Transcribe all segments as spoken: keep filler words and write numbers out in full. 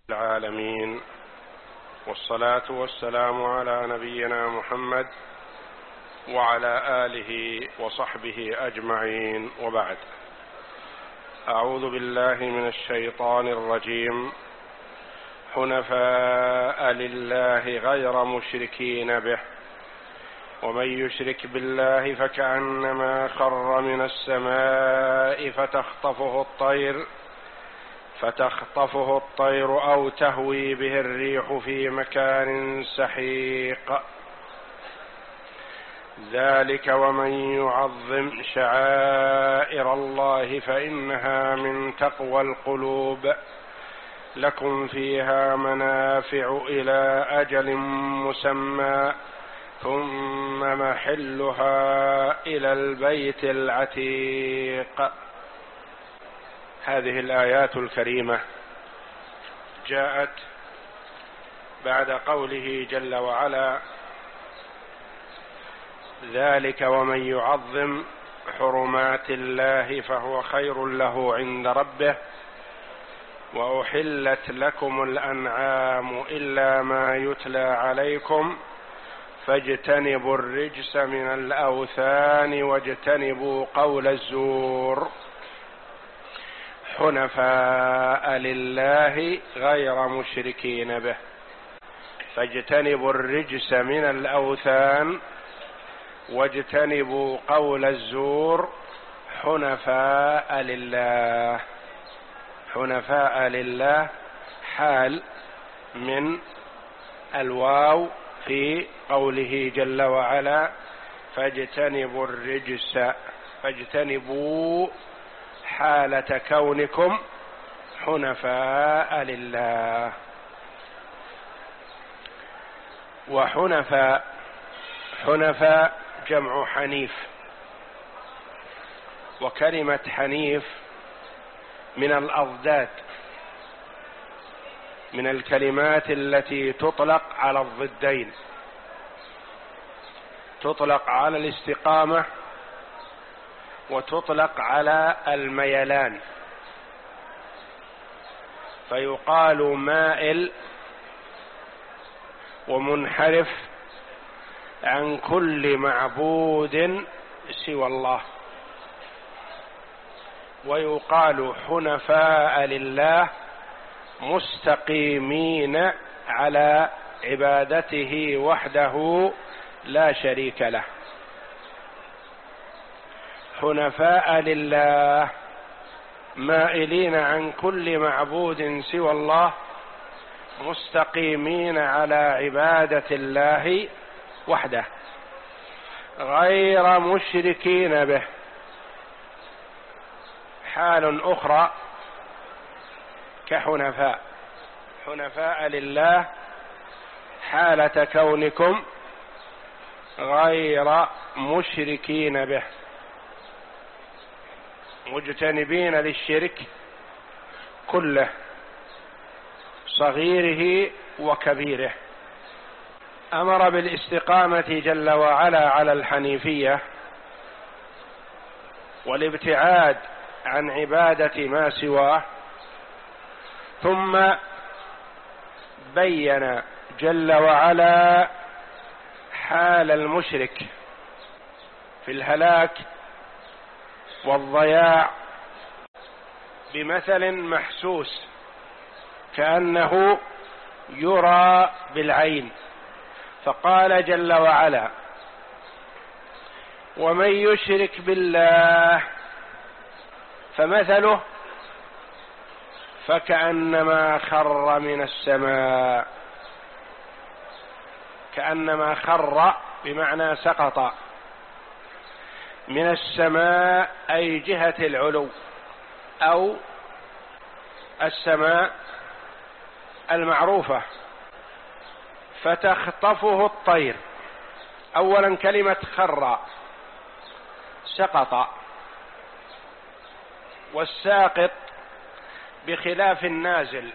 العالمين، والصلاة والسلام على نبينا محمد وعلى آله وصحبه أجمعين، وبعد. أعوذ بالله من الشيطان الرجيم. حنفاء لله غير مشركين به، ومن يشرك بالله فكأنما خر من السماء فتخطفه الطير فتخطفه الطير أو تهوي به الريح في مكان سحيق. ذلك ومن يعظم شعائر الله فإنها من تقوى القلوب. لكم فيها منافع إلى أجل مسمى، ثم محلها إلى البيت العتيق. هذه الآيات الكريمة جاءت بعد قوله جل وعلا: ذلك ومن يعظم حرمات الله فهو خير له عند ربه، وأحلت لكم الأنعام إلا ما يتلى عليكم فاجتنبوا الرجس من الأوثان واجتنبوا قول الزور. حنفاء لله غير مشركين به، فاجتنبوا الرجس من الأوثان واجتنبوا قول الزور. حنفاء لله، حنفاء لله حال من الواو في قوله جل وعلا: فاجتنبوا الرجس، فاجتنبوا حالة كونكم حنفاء لله. وحنفاء، حنفاء جمع حنيف، وكلمة حنيف من الأضداد، من الكلمات التي تطلق على الضدين، تطلق على الاستقامة وتطلق على الميلان، فيقال مائل ومنحرف عن كل معبود سوى الله، ويقال حنفاء لله مستقيمين على عبادته وحده لا شريك له. حنفاء لله مائلين عن كل معبود سوى الله، مستقيمين على عبادة الله وحده، غير مشركين به. حال أخرى كحنفاء، حنفاء لله حالة كونكم غير مشركين به، مجتنبين للشرك كله، صغيره وكبيره. أمر بالاستقامة جل وعلا على الحنيفية والابتعاد عن عبادة ما سواه، ثم بين جل وعلا حال المشرك في الهلاك والضياع بمثل محسوس كأنه يرى بالعين، فقال جل وعلا: ومن يشرك بالله فمثله فكأنما خر من السماء. كأنما خر بمعنى سقط من السماء، أي جهة العلو أو السماء المعروفة، فتخطفه الطير. أولا كلمة خر سقط، والساقط بخلاف النازل.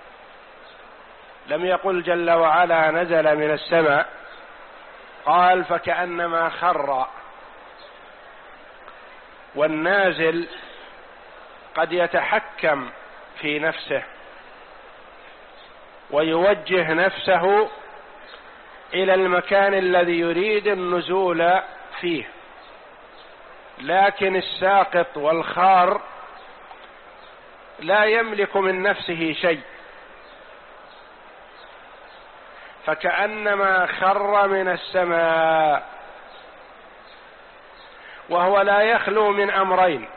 لم يقل جل وعلا نزل من السماء، قال فكأنما خر. والنازل قد يتحكم في نفسه ويوجه نفسه إلى المكان الذي يريد النزول فيه. لكن الساقط والخار لا يملك من نفسه شيء، فكأنما خر من السماء، وهو لا يخلو من أمرين: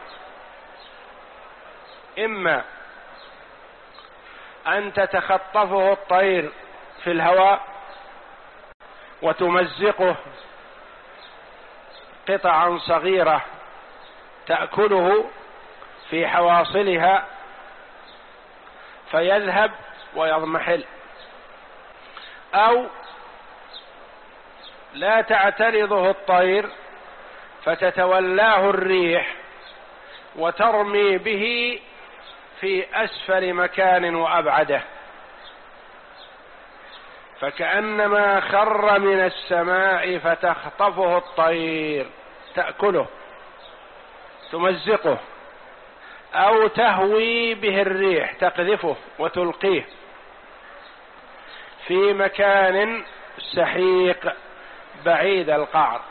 إما أن تتخطفه الطير في الهواء وتمزقه قطعا صغيرة تأكله في حواصلها فيذهب ويضمحل، أو لا تعترضه الطير فتتولاه الريح وترمي به في أسفل مكان وأبعده، فكأنما خر من السماء فتخطفه الطير تأكله تمزقه، أو تهوي به الريح تقذفه وتلقيه في مكان سحيق بعيد القعر.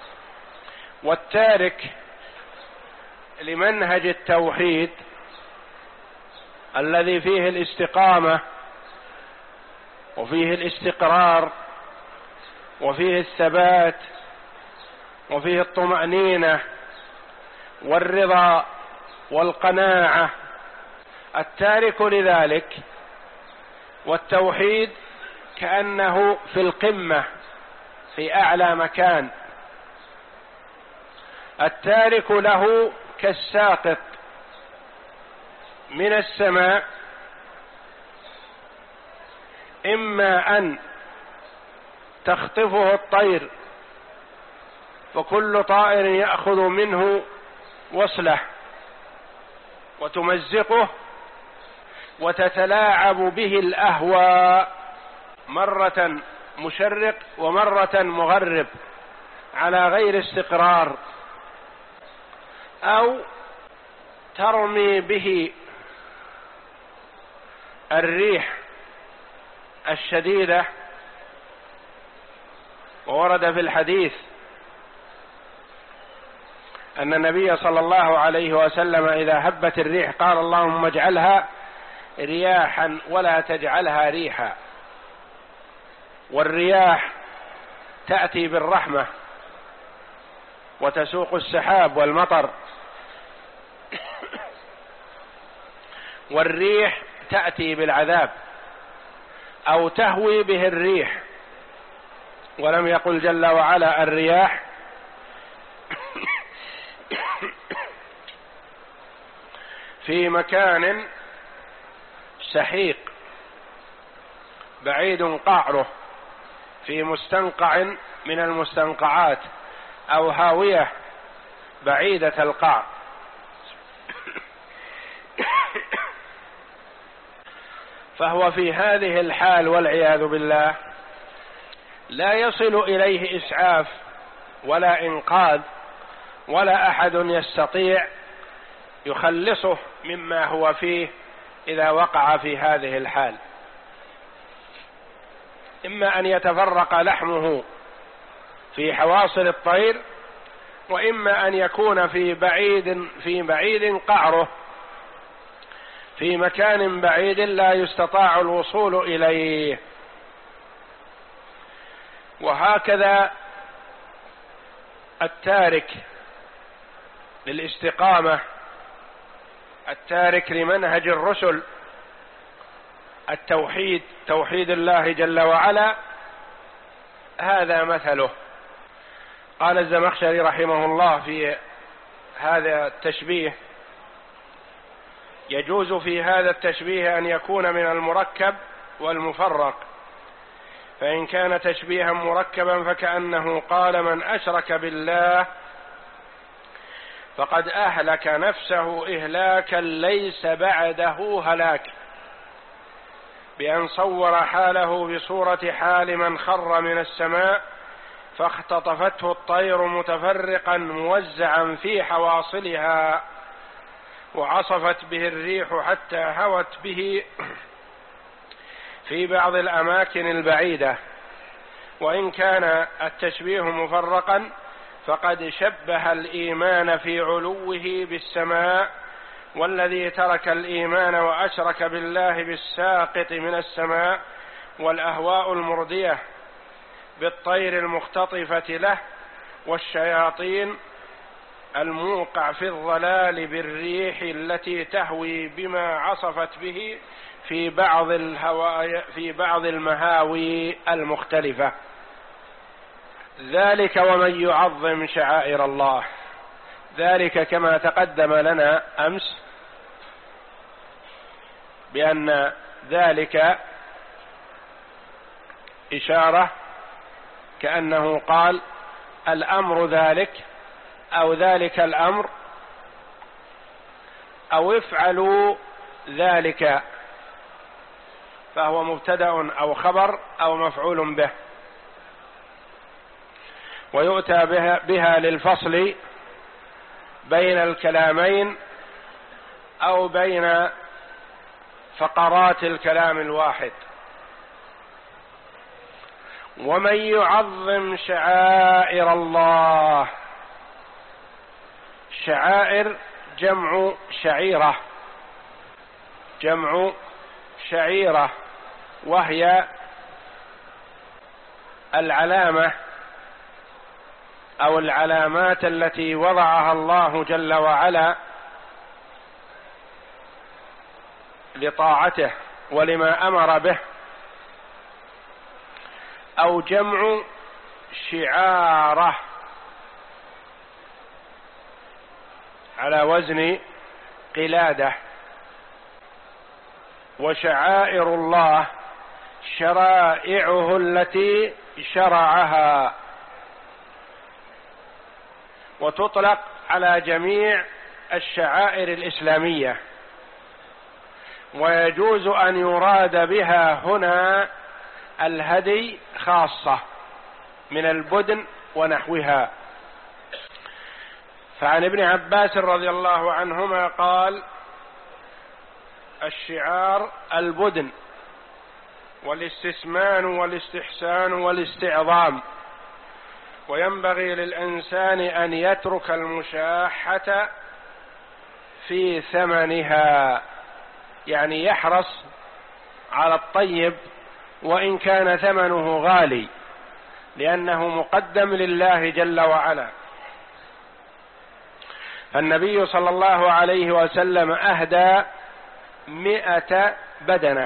والتارك لمنهج التوحيد الذي فيه الاستقامة وفيه الاستقرار وفيه الثبات وفيه الطمأنينة والرضا والقناعة، التارك لذلك والتوحيد كأنه في القمة في أعلى مكان، التارك له كالساقط من السماء، إما أن تخطفه الطير فكل طائر يأخذ منه وصله وتمزقه وتتلاعب به الأهواء، مرة مشرق ومرة مغرب على غير استقرار، أو ترمي به الريح الشديدة. وورد في الحديث أن النبي صلى الله عليه وسلم إذا هبت الريح قال: اللهم اجعلها رياحا ولا تجعلها ريحا. والرياح تأتي بالرحمة وتسوق السحاب والمطر، والريح تأتي بالعذاب أو تهوي به الريح. ولم يقل جل وعلا الرياح في مكان سحيق بعيد قعره في مستنقع من المستنقعات، أو هاوية بعيدة القعر. فهو في هذه الحال والعياذ بالله لا يصل إليه إسعاف ولا إنقاذ، ولا أحد يستطيع يخلصه مما هو فيه إذا وقع في هذه الحال. إما أن يتفرق لحمه في حواصل الطير، وإما أن يكون في بعيد في بعيد قعره في مكان بعيد لا يستطاع الوصول إليه. وهكذا التارك للاستقامة، التارك لمنهج الرسل، التوحيد، توحيد الله جل وعلا، هذا مثله. قال الزمخشري رحمه الله في هذا التشبيه: يجوز في هذا التشبيه أن يكون من المركب والمفرق، فإن كان تشبيها مركبا فكأنه قال: من أشرك بالله فقد أهلك نفسه إهلاكا ليس بعده هلاك، بأن صور حاله بصورة حال من خر من السماء فاختطفته الطير متفرقا موزعا في حواصلها، وعصفت به الريح حتى هوت به في بعض الأماكن البعيدة، وإن كان التشبيه مفرقا فقد شبه الإيمان في علوه بالسماء، والذي ترك الإيمان وأشرك بالله بالساقط من السماء والأهواء المردية بالطير المختطفة له والشياطين الموقع في الضلال بالريح التي تهوي بما عصفت به في بعض الهواء في بعض المهاوي المختلفة. ذلك ومن يعظم شعائر الله، ذلك كما تقدم لنا أمس بأن ذلك إشارة كأنه قال الأمر ذلك أو ذلك الأمر أو افعلوا ذلك، فهو مبتدأ أو خبر أو مفعول به، ويؤتى بها, بها للفصل بين الكلامين أو بين فقرات الكلام الواحد. ومن يعظم شعائر الله، شعائر جمع شعيرة، جمع شعيرة، وهي العلامة أو العلامات التي وضعها الله جل وعلا لطاعته ولما أمر به، أو جمع شعارة على وزن قلادة. وشعائر الله شرائعه التي شرعها، وتطلق على جميع الشعائر الإسلامية، ويجوز أن يراد بها هنا الهدي خاصة من البدن ونحوها. فعن ابن عباس رضي الله عنهما قال: الشعار البدن والاستسمان والاستحسان والاستعظام، وينبغي للإنسان أن يترك المشاحة في ثمنها، يعني يحرص على الطيب وإن كان ثمنه غالي، لأنه مقدم لله جل وعلا. فالنبي صلى الله عليه وسلم أهدى مئة بدنة،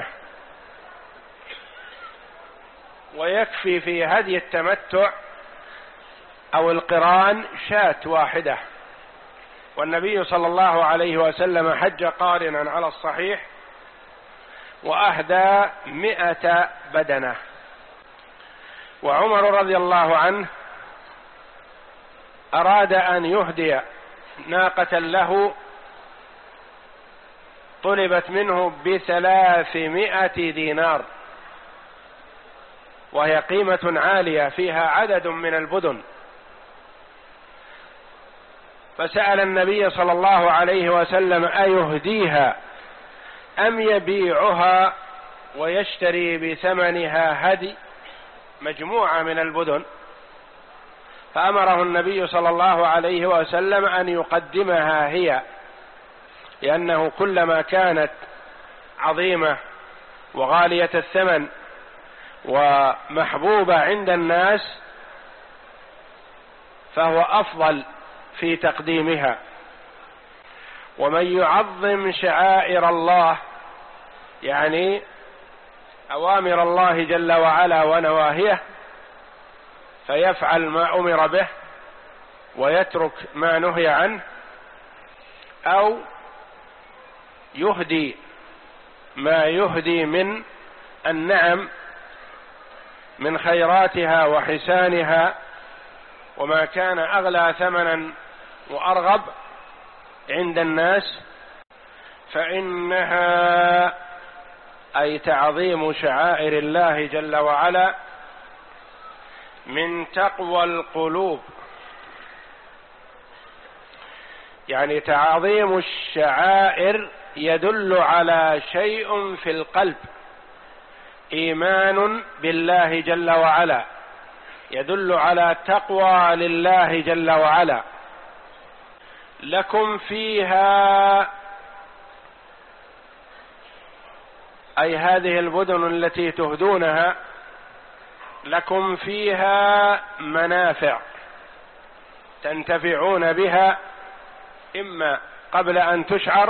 ويكفي في هدي التمتع أو القران شاة واحدة. والنبي صلى الله عليه وسلم حج قارنا على الصحيح وأهدى مئة بدنة. وعمر رضي الله عنه أراد أن يهدي ناقة له، طلبت منه بثلاثمائة دينار، وهي قيمة عالية فيها عدد من البدن. فسأل النبي صلى الله عليه وسلم أيهديها أم يبيعها ويشتري بثمنها هدي مجموعة من البدن؟ فأمره النبي صلى الله عليه وسلم أن يقدمها هي، لأنه كلما كانت عظيمة وغالية الثمن ومحبوبة عند الناس فهو أفضل في تقديمها. ومن يعظم شعائر الله، يعني أوامر الله جل وعلا ونواهيه، فيفعل ما أمر به ويترك ما نهي عنه، أو يهدي ما يهدي من النعم من خيراتها وحسانها، وما كان أغلى ثمنا وأرغب عند الناس، فإنها أي تعظيم شعائر الله جل وعلا من تقوى القلوب. يعني تعظيم الشعائر يدل على شيء في القلب، إيمان بالله جل وعلا، يدل على تقوى لله جل وعلا. لكم فيها، أي هذه البدن التي تهدونها، لكم فيها منافع تنتفعون بها، إما قبل أن تشعر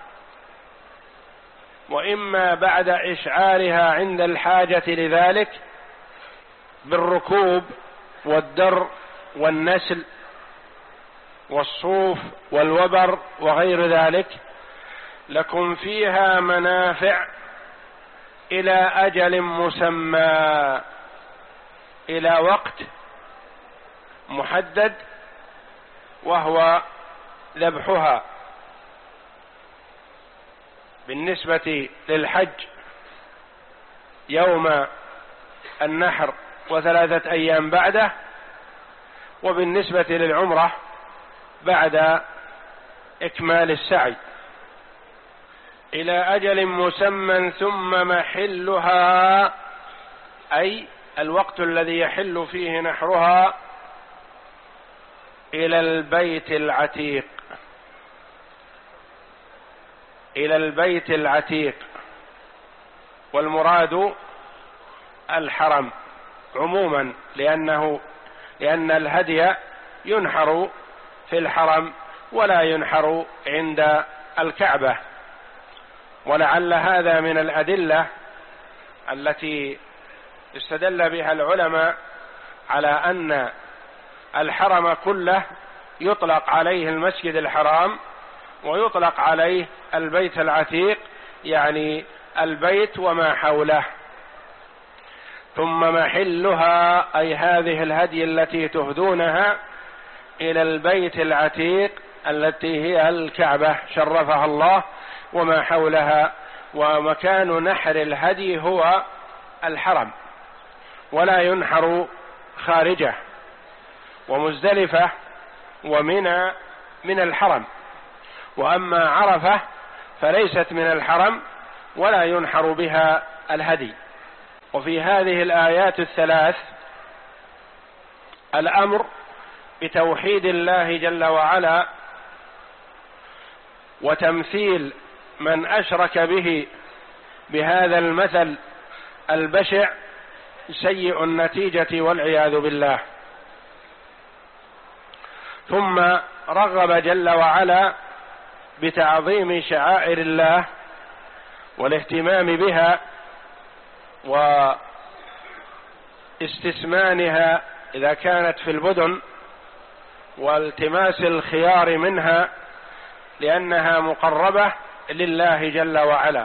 وإما بعد إشعارها عند الحاجة لذلك، بالركوب والدر والنسل والصوف والوبر وغير ذلك. لكم فيها منافع إلى أجل مسمى، إلى وقت محدد وهو ذبحها. بالنسبة للحج يوم النحر وثلاثة أيام بعده، وبالنسبة للعمرة بعد إكمال السعي. إلى أجل مسمى ثم محلها، أي الوقت الذي يحل فيه نحرها، إلى البيت العتيق، إلى البيت العتيق، والمراد الحرم عموما، لأنه لأن الهدي ينحر في الحرم ولا ينحر عند الكعبة. ولعل هذا من الأدلة التي استدل بها العلماء على أن الحرم كله يطلق عليه المسجد الحرام ويطلق عليه البيت العتيق، يعني البيت وما حوله. ثم محلها، أي هذه الهدي التي تهدونها، إلى البيت العتيق التي هي الكعبة شرفها الله وما حولها. ومكان نحر الهدي هو الحرم ولا ينحر خارجه، ومزدلفة ومنى من الحرم، وأما عرفة فليست من الحرم ولا ينحر بها الهدي. وفي هذه الآيات الثلاث الأمر بتوحيد الله جل وعلا وتمثيل من أشرك به بهذا المثل البشع سيء النتيجة والعياذ بالله. ثم رغب جل وعلا بتعظيم شعائر الله والاهتمام بها واستثمانها إذا كانت في البدن، والتماس الخيار منها لأنها مقربة لله جل وعلا.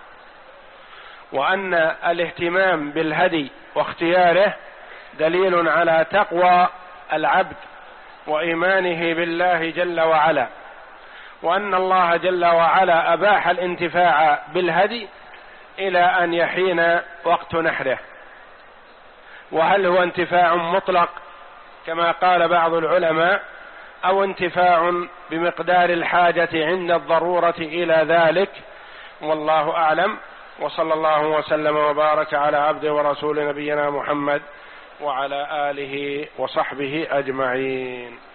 وأن الاهتمام بالهدي واختياره دليل على تقوى العبد وإيمانه بالله جل وعلا، وأن الله جل وعلا أباح الانتفاع بالهدي إلى أن يحين وقت نحره. وهل هو انتفاع مطلق كما قال بعض العلماء، أو انتفاع بمقدار الحاجة عند الضرورة إلى ذلك؟ والله أعلم. وصلى الله وسلم وبارك على عبده ورسول نبينا محمد وعلى آله وصحبه أجمعين.